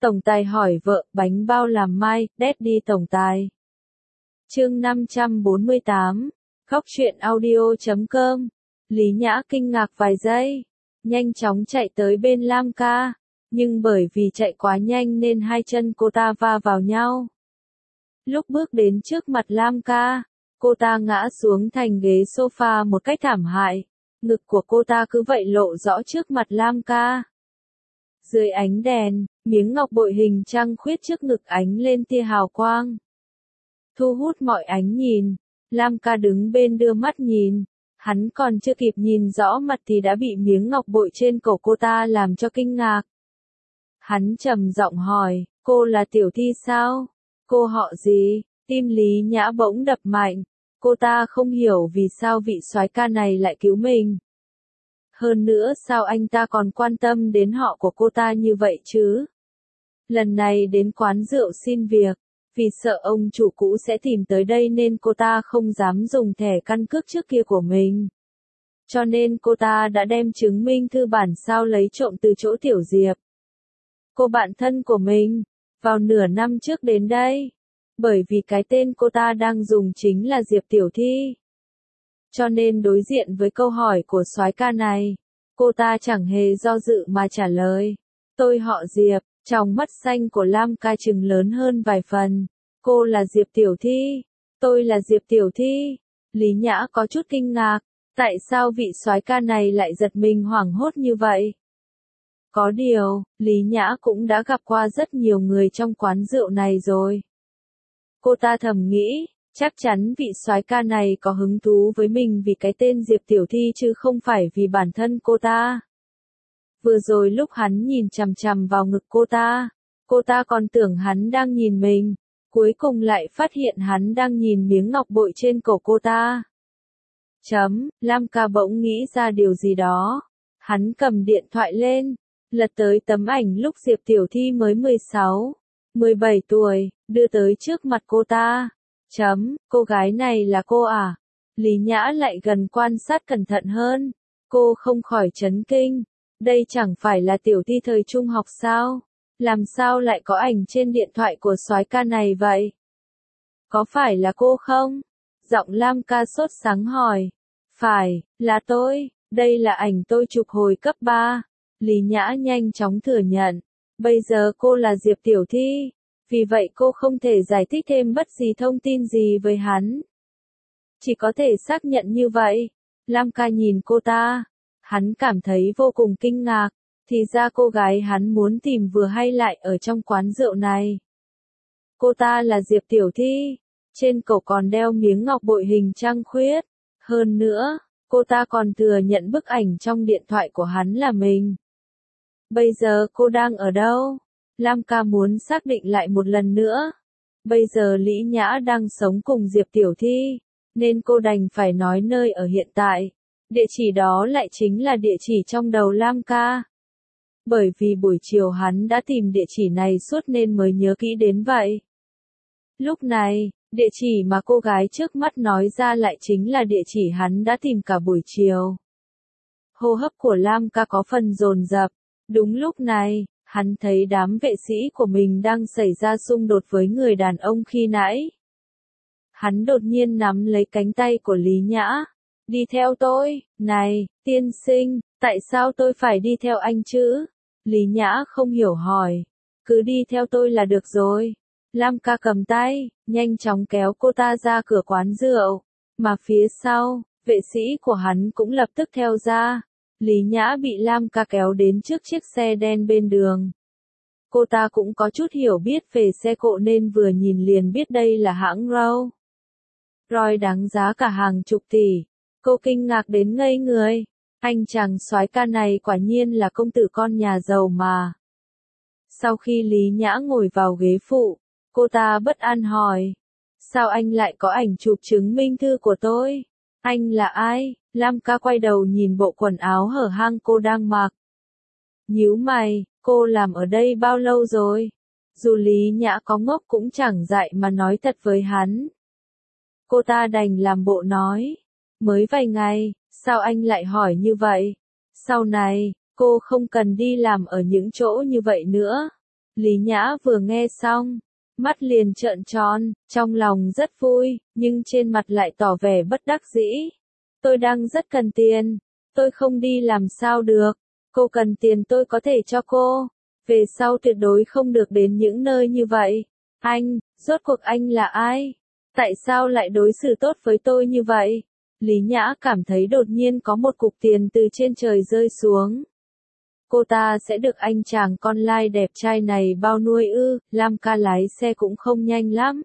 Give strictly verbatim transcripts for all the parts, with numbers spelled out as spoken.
Tổng tài hỏi vợ, bánh bao làm mai, Daddy tổng tài. Chương năm trăm bốn mươi tám, Góc truyện audio chấm com. Lý Nhã kinh ngạc vài giây, nhanh chóng chạy tới bên Lam ca, nhưng bởi vì chạy quá nhanh nên hai chân cô ta va vào nhau. Lúc bước đến trước mặt Lam ca, cô ta ngã xuống thành ghế sofa một cách thảm hại, ngực của cô ta cứ vậy lộ rõ trước mặt Lam ca. Dưới ánh đèn, miếng ngọc bội hình trăng khuyết trước ngực ánh lên tia hào quang, thu hút mọi ánh nhìn. Lam ca đứng bên đưa mắt nhìn, hắn còn chưa kịp nhìn rõ mặt thì đã bị miếng ngọc bội trên cổ cô ta làm cho kinh ngạc. Hắn trầm giọng hỏi, cô là Tiểu Thi sao? Cô họ gì? Tim Lý Nhã bỗng đập mạnh, cô ta không hiểu vì sao vị soái ca này lại cứu mình. Hơn nữa sao anh ta còn quan tâm đến họ của cô ta như vậy chứ? Lần này đến quán rượu xin việc, vì sợ ông chủ cũ sẽ tìm tới đây nên cô ta không dám dùng thẻ căn cước trước kia của mình. Cho nên cô ta đã đem chứng minh thư bản sao lấy trộm từ chỗ Tiểu Diệp, cô bạn thân của mình, vào nửa năm trước đến đây. Bởi vì cái tên cô ta đang dùng chính là Diệp Tiểu Thi. Cho nên đối diện với câu hỏi của soái ca này, cô ta chẳng hề do dự mà trả lời. Tôi họ Diệp. Trong mắt xanh của Lam ca trừng lớn hơn vài phần. Cô là Diệp Tiểu Thi. Tôi là Diệp Tiểu Thi. Lý Nhã có chút kinh ngạc. Tại sao vị soái ca này lại giật mình hoảng hốt như vậy? Có điều, Lý Nhã cũng đã gặp qua rất nhiều người trong quán rượu này rồi. Cô ta thầm nghĩ, chắc chắn vị soái ca này có hứng thú với mình vì cái tên Diệp Tiểu Thi chứ không phải vì bản thân cô ta. Vừa rồi lúc hắn nhìn chằm chằm vào ngực cô ta, cô ta còn tưởng hắn đang nhìn mình, cuối cùng lại phát hiện hắn đang nhìn miếng ngọc bội trên cổ cô ta. Chấm, Lam ca bỗng nghĩ ra điều gì đó. Hắn cầm điện thoại lên, lật tới tấm ảnh lúc Diệp Tiểu Thi mới mười sáu, mười bảy tuổi, đưa tới trước mặt cô ta. Chấm, cô gái này là cô à? Lý Nhã lại gần quan sát cẩn thận hơn. Cô không khỏi chấn kinh. Đây chẳng phải là Tiểu Thi thời trung học sao? Làm sao lại có ảnh trên điện thoại của soái ca này vậy? Có phải là cô không? Giọng Lam ca sốt sắng hỏi. Phải, là tôi, đây là ảnh tôi chụp hồi cấp ba. Lý Nhã nhanh chóng thừa nhận. Bây giờ cô là Diệp Tiểu Thi, vì vậy cô không thể giải thích thêm bất kỳ thông tin gì với hắn. Chỉ có thể xác nhận như vậy. Lam ca nhìn cô ta. Hắn cảm thấy vô cùng kinh ngạc, thì ra cô gái hắn muốn tìm vừa hay lại ở trong quán rượu này. Cô ta là Diệp Tiểu Thi, trên cổ còn đeo miếng ngọc bội hình trăng khuyết. Hơn nữa, cô ta còn thừa nhận bức ảnh trong điện thoại của hắn là mình. Bây giờ cô đang ở đâu? Lam ca muốn xác định lại một lần nữa. Bây giờ Lý Nhã đang sống cùng Diệp Tiểu Thi, nên cô đành phải nói nơi ở hiện tại. Địa chỉ đó lại chính là địa chỉ trong đầu Lam ca. Bởi vì buổi chiều hắn đã tìm địa chỉ này suốt nên mới nhớ kỹ đến vậy. Lúc này, địa chỉ mà cô gái trước mắt nói ra lại chính là địa chỉ hắn đã tìm cả buổi chiều. Hô hấp của Lam ca có phần dồn dập. Đúng lúc này, hắn thấy đám vệ sĩ của mình đang xảy ra xung đột với người đàn ông khi nãy. Hắn đột nhiên nắm lấy cánh tay của Lý Nhã. Đi theo tôi, này, tiên sinh, tại sao tôi phải đi theo anh chứ? Lý Nhã không hiểu hỏi. Cứ đi theo tôi là được rồi. Lam ca cầm tay, nhanh chóng kéo cô ta ra cửa quán rượu. Mà phía sau, vệ sĩ của hắn cũng lập tức theo ra. Lý Nhã bị Lam ca kéo đến trước chiếc xe đen bên đường. Cô ta cũng có chút hiểu biết về xe cộ nên vừa nhìn liền biết đây là hãng Rolls Royce đáng giá cả hàng chục tỷ. Cô kinh ngạc đến ngây người. Anh chàng soái ca này quả nhiên là công tử con nhà giàu mà. Sau khi Lý Nhã ngồi vào ghế phụ, cô ta bất an hỏi. Sao anh lại có ảnh chụp chứng minh thư của tôi? Anh là ai? Lam ca quay đầu nhìn bộ quần áo hở hang cô đang mặc. Nhíu mày, cô làm ở đây bao lâu rồi? Dù Lý Nhã có ngốc cũng chẳng dại mà nói thật với hắn. Cô ta đành làm bộ nói. Mới vài ngày, sao anh lại hỏi như vậy? Sau này, cô không cần đi làm ở những chỗ như vậy nữa. Lý Nhã vừa nghe xong, mắt liền trợn tròn, trong lòng rất vui, nhưng trên mặt lại tỏ vẻ bất đắc dĩ. Tôi đang rất cần tiền, tôi không đi làm sao được, cô cần tiền tôi có thể cho cô, về sau tuyệt đối không được đến những nơi như vậy. Anh, rốt cuộc anh là ai? Tại sao lại đối xử tốt với tôi như vậy? Lý Nhã cảm thấy đột nhiên có một cục tiền từ trên trời rơi xuống. Cô ta sẽ được anh chàng con lai đẹp trai này bao nuôi ư? Lam ca lái xe cũng không nhanh lắm.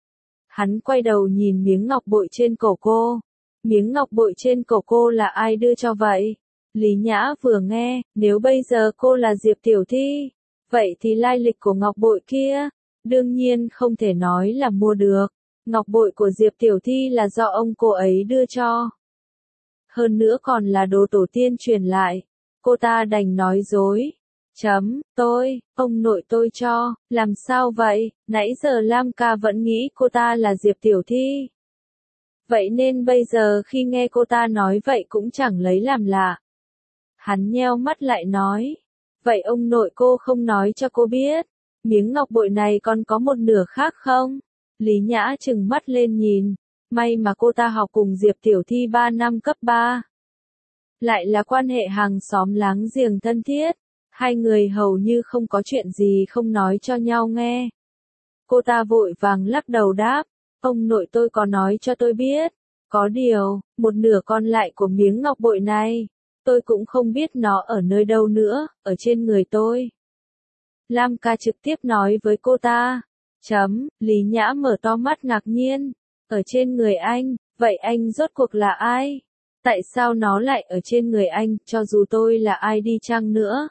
Hắn quay đầu nhìn miếng ngọc bội trên cổ cô. Miếng ngọc bội trên cổ cô là ai đưa cho vậy? Lý Nhã vừa nghe, nếu bây giờ cô là Diệp Tiểu Thi, vậy thì lai lịch của ngọc bội kia, đương nhiên không thể nói là mua được. Ngọc bội của Diệp Tiểu Thi là do ông cô ấy đưa cho. Hơn nữa còn là đồ tổ tiên truyền lại. Cô ta đành nói dối. Chấm, tôi, ông nội tôi cho, làm sao vậy, nãy giờ Lam ca vẫn nghĩ cô ta là Diệp Tiểu Thi. Vậy nên bây giờ khi nghe cô ta nói vậy cũng chẳng lấy làm lạ. Hắn nheo mắt lại nói. Vậy ông nội cô không nói cho cô biết, miếng ngọc bội này còn có một nửa khác không? Lý Nhã trừng mắt lên nhìn, may mà cô ta học cùng Diệp Tiểu Thi ba năm cấp ba. Lại là quan hệ hàng xóm láng giềng thân thiết, hai người hầu như không có chuyện gì không nói cho nhau nghe. Cô ta vội vàng lắc đầu đáp, ông nội tôi có nói cho tôi biết, có điều, một nửa còn lại của miếng ngọc bội này, tôi cũng không biết nó ở nơi đâu nữa, ở trên người tôi. Lam ca trực tiếp nói với cô ta. Chấm, Lý Nhã mở to mắt ngạc nhiên, ở trên người anh, vậy anh rốt cuộc là ai? Tại sao nó lại ở trên người anh, cho dù tôi là ai đi chăng nữa?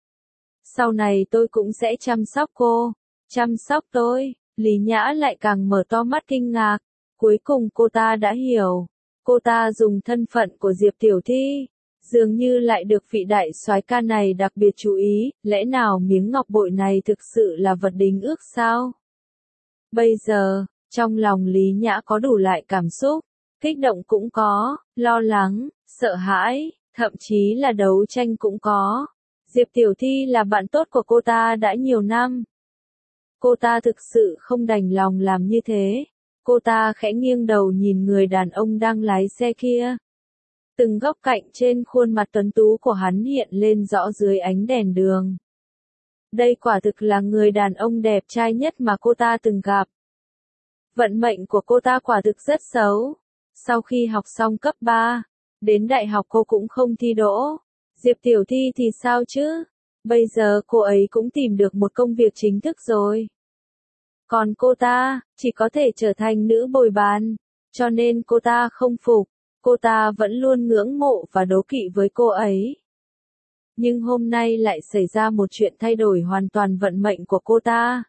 Sau này tôi cũng sẽ chăm sóc cô, chăm sóc tôi. Lý Nhã lại càng mở to mắt kinh ngạc, cuối cùng cô ta đã hiểu, cô ta dùng thân phận của Diệp Tiểu Thi, dường như lại được vị đại soái ca này đặc biệt chú ý, lẽ nào miếng ngọc bội này thực sự là vật đính ước sao? Bây giờ, trong lòng Lý Nhã có đủ loại cảm xúc, kích động cũng có, lo lắng, sợ hãi, thậm chí là đấu tranh cũng có. Diệp Tiểu Thi là bạn tốt của cô ta đã nhiều năm. Cô ta thực sự không đành lòng làm như thế. Cô ta khẽ nghiêng đầu nhìn người đàn ông đang lái xe kia. Từng góc cạnh trên khuôn mặt tuấn tú của hắn hiện lên rõ dưới ánh đèn đường. Đây quả thực là người đàn ông đẹp trai nhất mà cô ta từng gặp. Vận mệnh của cô ta quả thực rất xấu. Sau khi học xong cấp ba, đến đại học cô cũng không thi đỗ. Diệp Tiểu Thi thì sao chứ? Bây giờ cô ấy cũng tìm được một công việc chính thức rồi. Còn cô ta, chỉ có thể trở thành nữ bồi bàn. Cho nên cô ta không phục. Cô ta vẫn luôn ngưỡng mộ và đố kỵ với cô ấy. Nhưng hôm nay lại xảy ra một chuyện thay đổi hoàn toàn vận mệnh của cô ta.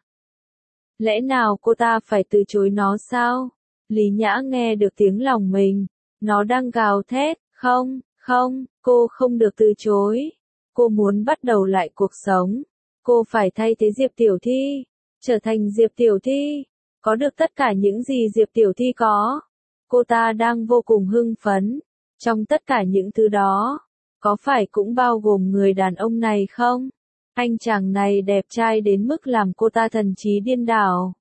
Lẽ nào cô ta phải từ chối nó sao? Lý Nhã nghe được tiếng lòng mình. Nó đang gào thét, không, không, cô không được từ chối. Cô muốn bắt đầu lại cuộc sống. Cô phải thay thế Diệp Tiểu Thi. Trở thành Diệp Tiểu Thi. Có được tất cả những gì Diệp Tiểu Thi có. Cô ta đang vô cùng hưng phấn. Trong tất cả những thứ đó, có phải cũng bao gồm người đàn ông này không? Anh chàng này đẹp trai đến mức làm cô ta thần trí điên đảo.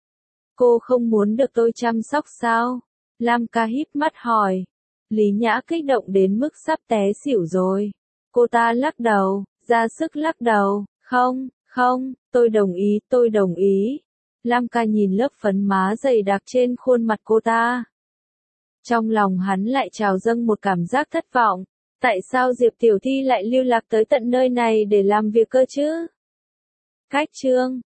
Cô không muốn được tôi chăm sóc sao? Lam ca híp mắt hỏi. Lý Nhã kích động đến mức sắp té xỉu rồi. Cô ta lắc đầu, ra sức lắc đầu. Không, không, tôi đồng ý, tôi đồng ý. Lam ca nhìn lớp phấn má dày đặc trên khuôn mặt cô ta. Trong lòng hắn lại trào dâng một cảm giác thất vọng. Tại sao Diệp Tiểu Thi lại lưu lạc tới tận nơi này để làm việc cơ chứ? Cách chương